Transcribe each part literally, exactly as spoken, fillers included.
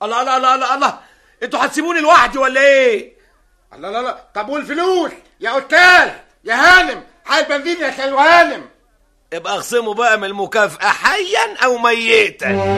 الله الله الله الله الله، انتوا هتسيبوني لوحدي ولا ايه؟ الله لا لا. طب والفلوس يا قتال يا هانم؟ حال بنزين يا خالو هانم. ابقى اخصموا بقى من المكافأة حيا او ميتا.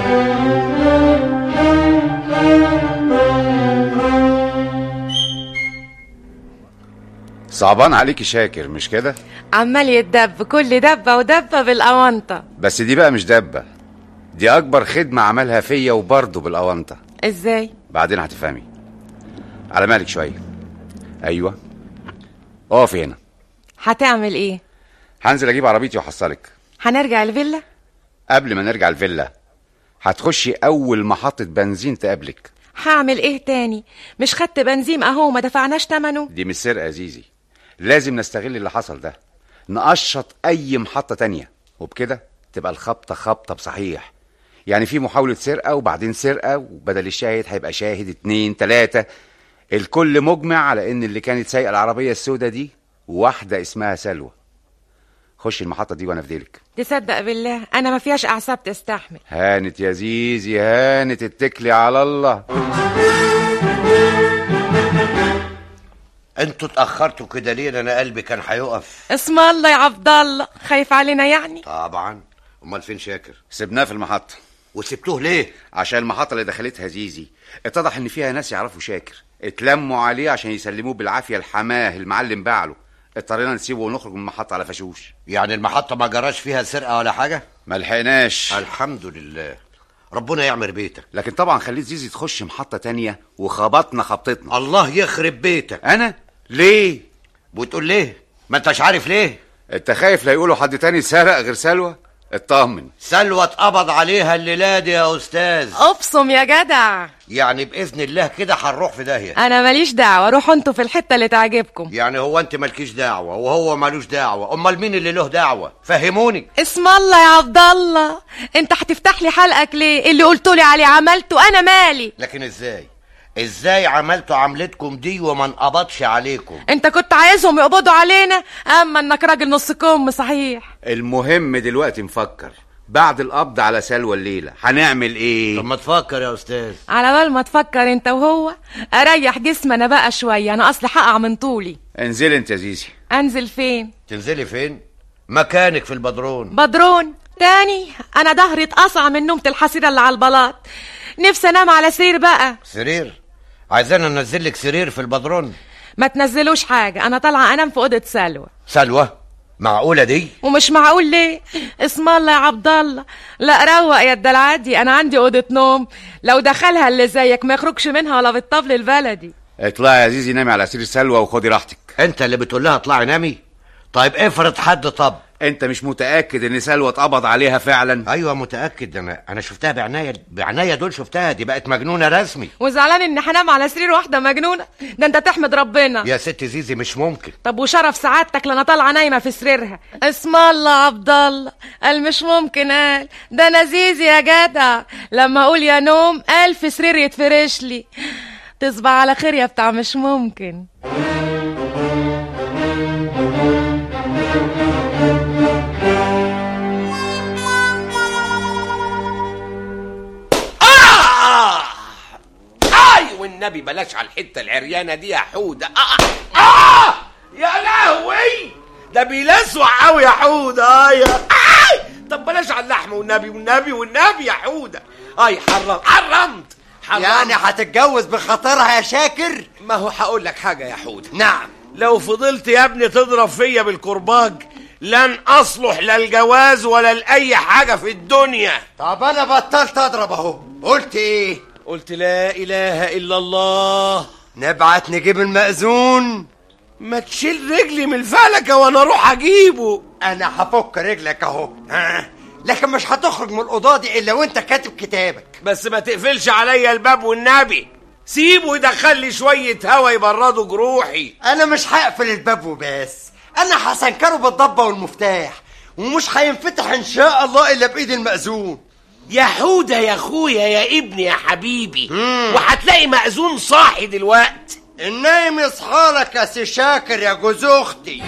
صعبان عليكي شاكر مش كده؟ عمال يتدب كل دبة ودبة بالأونطة. بس دي بقى مش دبة، دي أكبر خدمة عملها فيا وبرضه بالأونطة. ازاي؟ بعدين هتفهمي. على مالك شوية. أيوة اقفي هنا. هتعمل ايه؟ هنزل أجيب عربيتي وأحصلك. هنرجع الفيلا؟ قبل ما نرجع الفيلا هتخشي أول محطة بنزين تقابلك. هعمل ايه تاني؟ مش خدت بنزين اهو ما دفعناش تمنه. دي مش سرقة يا زيزي، لازم نستغل اللي حصل ده، نقشط أي محطة تانية، وبكده تبقى الخبطة خبطة بصحيح. يعني في محاولة سرقة وبعدين سرقة، وبدل الشاهد هيبقى شاهد اتنين تلاتة. الكل مجمع على ان اللي كانت سايقة العربية السوداء دي واحدة اسمها سلوى. خش المحطة دي وانا فديلك. تصدق بالله انا ما فيهاش اعصاب تستحمل. هانت يا زيزي هانت، اتكلي على الله. انتوا اتأخرتوا كده ليه؟ انا قلبي كان هيقف. اسم الله يا عبد الله، خايف علينا يعني؟ طبعا. امال فين شاكر؟ سبناه في المحطة. وسبتوه ليه؟ عشان المحطة اللي دخلتها زيزي اتضح ان فيها ناس يعرفوا شاكر، اتلموا عليه عشان يسلموه بالعافية الحماه المعلم باعله. اضطرينا نسيبه ونخرج من المحطة على فشوش. يعني المحطة ما جراش فيها سرقة ولا حاجة؟ ملحقناش. الحمد لله، ربنا يعمر بيتك. لكن طبعا خليت زيزي تخش محطة تانية وخبطنا خبطتنا. الله يخرب بيتك. انا ليه؟ بتقول ليه؟ ما انتش عارف ليه؟ انت خايف لا يقولوا حد تاني سرق غير سلوى؟ اطمن، سلوى اتقبض عليها الليلة دي يا استاذ. ابصم يا جدع. يعني باذن الله كده هنروح في داهية. انا ماليش دعوة، روحوا انتوا في الحتة اللي تعجبكم. يعني هو انت مالكيش دعوة وهو مالوش دعوة، امال مين اللي له دعوة؟ فهموني. اسم الله يا عبد الله، انت هتفتح لي حلقك ليه؟ اللي قلتولي عليه عملته، انا مالي. لكن ازاي ازاي عملتوا عملتكم دي وما انقبضش عليكم؟ انت كنت عايزهم يقبضوا علينا، اما انك راجل نص كم صحيح. المهم دلوقتي نفكر بعد القبض على سلوى الليلة هنعمل ايه؟ طب ما تفكر يا استاذ. على بال ما تفكر انت وهو اريح جسمي انا بقى شوية، انا اصلي هقع من طولي. انزل انت يا زيزي. انزل فين؟ تنزلي فين؟ مكانك في البدرون. بدرون تاني؟ انا ظهري اتقصع من نومة الحصيرة اللي على البلاط، نفسي انام على سرير بقى. سرير؟ عايزانا ننزل لك سرير في البدرون؟ ما تنزلوش حاجة، انا طالعة انام في اوضة سلوى. سلوى؟ معقولة دي؟ ومش معقول ليه؟ اسم الله يا عبد الله، لا روق يا الدلعادي، انا عندي اوضة نوم لو دخلها اللي زيك ما يخرجش منها ولا بالطبل البلدي. اطلعي يا زيزي نامي على سرير سلوى وخدي راحتك. انت اللي بتقول لها اطلعي نامي؟ طيب افرض حد طب. انت مش متأكد ان سلوى اتقبض عليها فعلا؟ ايوه متأكد، انا انا شفتها بعناية بعناية دول شفتها، دي بقت مجنونة رسمي. وزعلان ان هنام على سرير واحدة مجنونة؟ ده انت تحمد ربنا. يا ست زيزي مش ممكن. طب وشرف سعادتك لنا طالعة نايمة في سريرها؟ اسم الله عبد الله، قال مش ممكن، قال ده انا زيزي يا جدع، لما اقول يا نوم قال في سرير يتفرش لي. تصبح على خير يا بتاع مش ممكن. والنبي بلاش على الحته العريانه دي يا حوده. آه, آه يا لهوي ده بيلسوع قوي يا حوده. آه يا آه طب بلاش على اللحم والنبي والنبي والنبي يا حوده. اي حرمت حرمت حرمت. يعني هتتجوز بخاطرها يا شاكر؟ ما هو هقول لك حاجه يا حوده. نعم. لو فضلت يا ابني تضرب فيا بالكرباج لن اصلح لا الجواز ولا لاي حاجه في الدنيا. طب انا بطلت اضرب اهو. قلت ايه؟ قلت لا اله الا الله. نبعت نجيب المأذون. ما تشيل رجلي من الفلكه وانا اروح اجيبه. انا هفك رجلك اهو، لكن مش هتخرج من الاوضه دي الا وانت كاتب كتابك. بس ما تقفلش عليا الباب والنبي، سيبه يدخل لي شويه هوا يبردوا جروحي. انا مش هقفل الباب وبس، انا هسنكره بالضبه والمفتاح، ومش هينفتح ان شاء الله الا بايد المأذون. يا حوده يا اخويا يا ابني يا حبيبي، وهتلاقي مأذون صاحي دلوقتي. النايم يصحالك يا سي شاكر يا جوز اختي.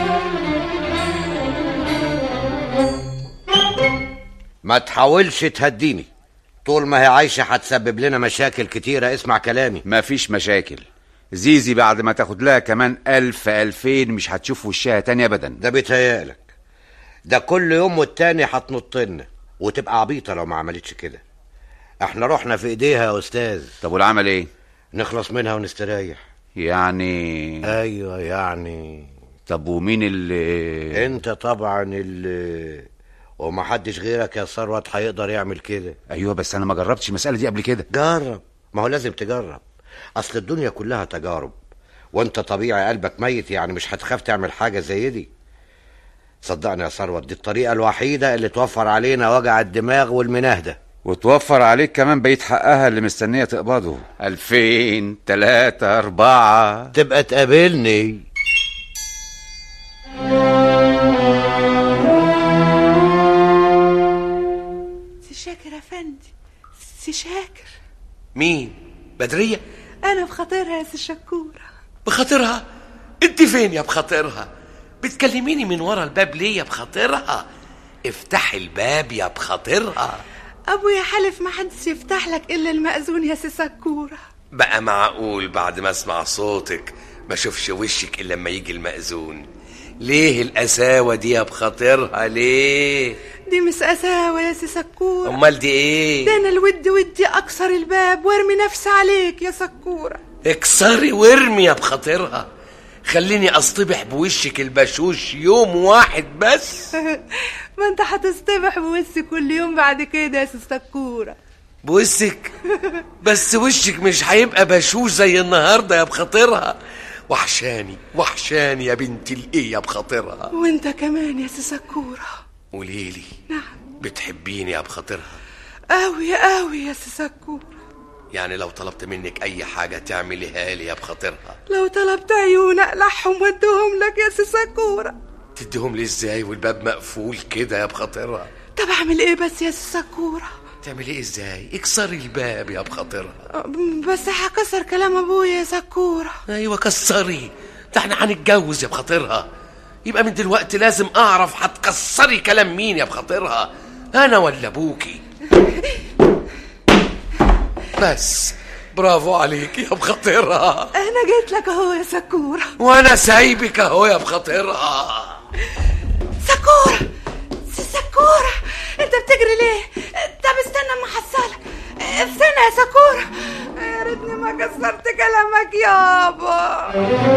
ما تحاولش تهديني، طول ما هي عايشة هتسبب لنا مشاكل كتيرة. اسمع كلامي. مفيش مشاكل. زيزي بعد ما تاخد لها كمان ألف ألفين مش هتشوف وشها تاني أبدا. ده بيتهيألك. ده كل يوم والتاني هتنطلنا وتبقى عبيطة لو ما عملتش كده. احنا رحنا في ايديها يا أستاذ. طب والعمل ايه؟ نخلص منها ونستريح. يعني ايوه يعني. طب ومين اللي؟ انت طبعا اللي، ومحدش غيرك يا ثروت هيقدر يعمل كده. ايوه بس انا ما جربتش المسألة دي قبل كده. جرب، ما هو لازم تجرب. اصل الدنيا كلها تجارب، وانت طبيعي قلبك ميت يعني مش هتخاف تعمل حاجة زي دي. صدقني يا ثروت، دي الطريقة الوحيدة اللي توفر علينا وجع الدماغ والمناهدة، وتوفر عليك كمان بقيت حقها اللي مستنية تقبضه. ألفين تلاتة أربعة تبقى تقابلني. سي شاكر يا فندي، سي شاكر. مين؟ بدرية؟ أنا بخاطرها يا سي شكورة. بخاطرها؟ انت فين يا بخاطرها؟ بتكلميني من ورا الباب ليه يا بخاطرها؟ افتحي الباب يا بخاطرها. أبويا حلف ما حدش يفتح لك إلا المأذون يا سي سكورة. بقى معقول بعد ما اسمع صوتك ما اشوفش وشك الا لما يجي المأذون؟ ليه القساوة دي يا بخاطرها ليه؟ دي مش قساوة يا سي سكورة. امال دي ايه؟ ده أنا الود ودي أكسر الباب وارمي نفسي عليك يا سكورة. اكسري وارمي يا بخاطرها. خليني اصطبح بوشك البشوش يوم واحد بس. ما انت هتصطبح بوشي كل يوم بعد كده يا سي سكورة. بوشك؟ بس وشك مش هيبقى بشوش زي النهارده يا بخاطرها. وحشاني وحشاني يا بنت الايه يا بخاطرها. وانت كمان يا سي سكورة. قوليلي. نعم. بتحبيني يا بخاطرها؟ قوي قوي يا سي سكورة. يعني لو طلبت منك اي حاجة تعمليها لي يا بخاطرها؟ لو طلبت عيون اقلعهم وادهم لك يا سي سكورة. تديهم لي ازاي والباب مقفول كده يا بخاطرها؟ طب اعمل ايه بس يا سي سكورة؟ تعملي ايه ازاي؟ اكسري الباب يا بخاطرها. بس هكسر كلام ابويا يا سكورة. ايوه كسري، ده احنا هنتجوز يا بخاطرها. يبقى من دلوقتي لازم اعرف هتكسري كلام مين يا بخاطرها، انا ولا ابوكي؟ بس برافو عليك يا بخاطرها. انا جيت لك اهو يا سكورة. وانا سايبك اهو يا بخاطرها. سكورة سي سكورة، انت بتجري ليه؟ طب استنى اما احصلك. استنى يا سكورة، يا ريتني ما كسرت كلامك يابا.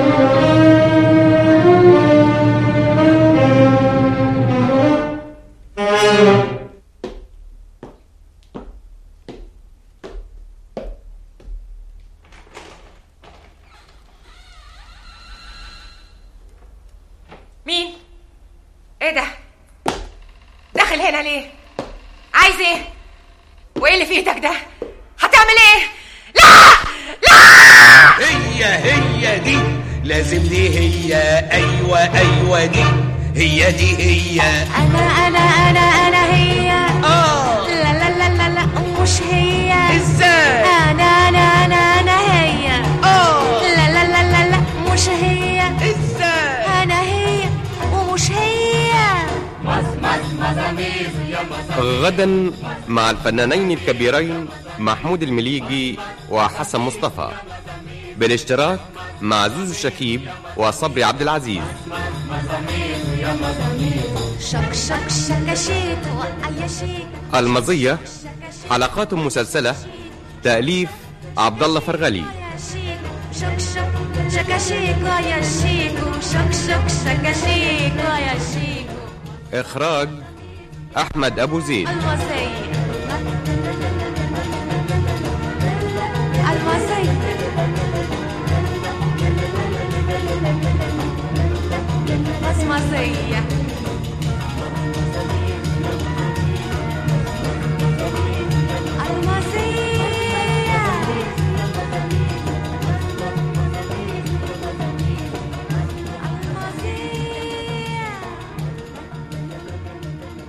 مين؟ ايه ده؟ داخل هنا ليه؟ عايز ايه؟ وايه اللي في ايدك ده؟ هتعمل ايه؟ لا لا. هي هي دي لازم دي هي. ايوه ايوه دي هي دي هي. انا انا انا انا هي. اه لا لا لا لا لا مش هي. ازاي؟ انا انا انا انا هي. اه لا لا لا لا لا مش هي. ازاي؟ انا هي ومش هي. غدا مع الفنانين الكبيرين محمود المليجي وحسن مصطفى، بالاشتراك مع زوزو شكيب وصبري عبد العزيز. شك شك شكشيك وأي شيك. المزية حلقات مسلسلة تأليف عبد الله فرغلي. شك شك شكشيك يا شيكو. شك شك شكشيك يا شيكو. إخراج أحمد أبو زيد. المزية المزية بس مزية.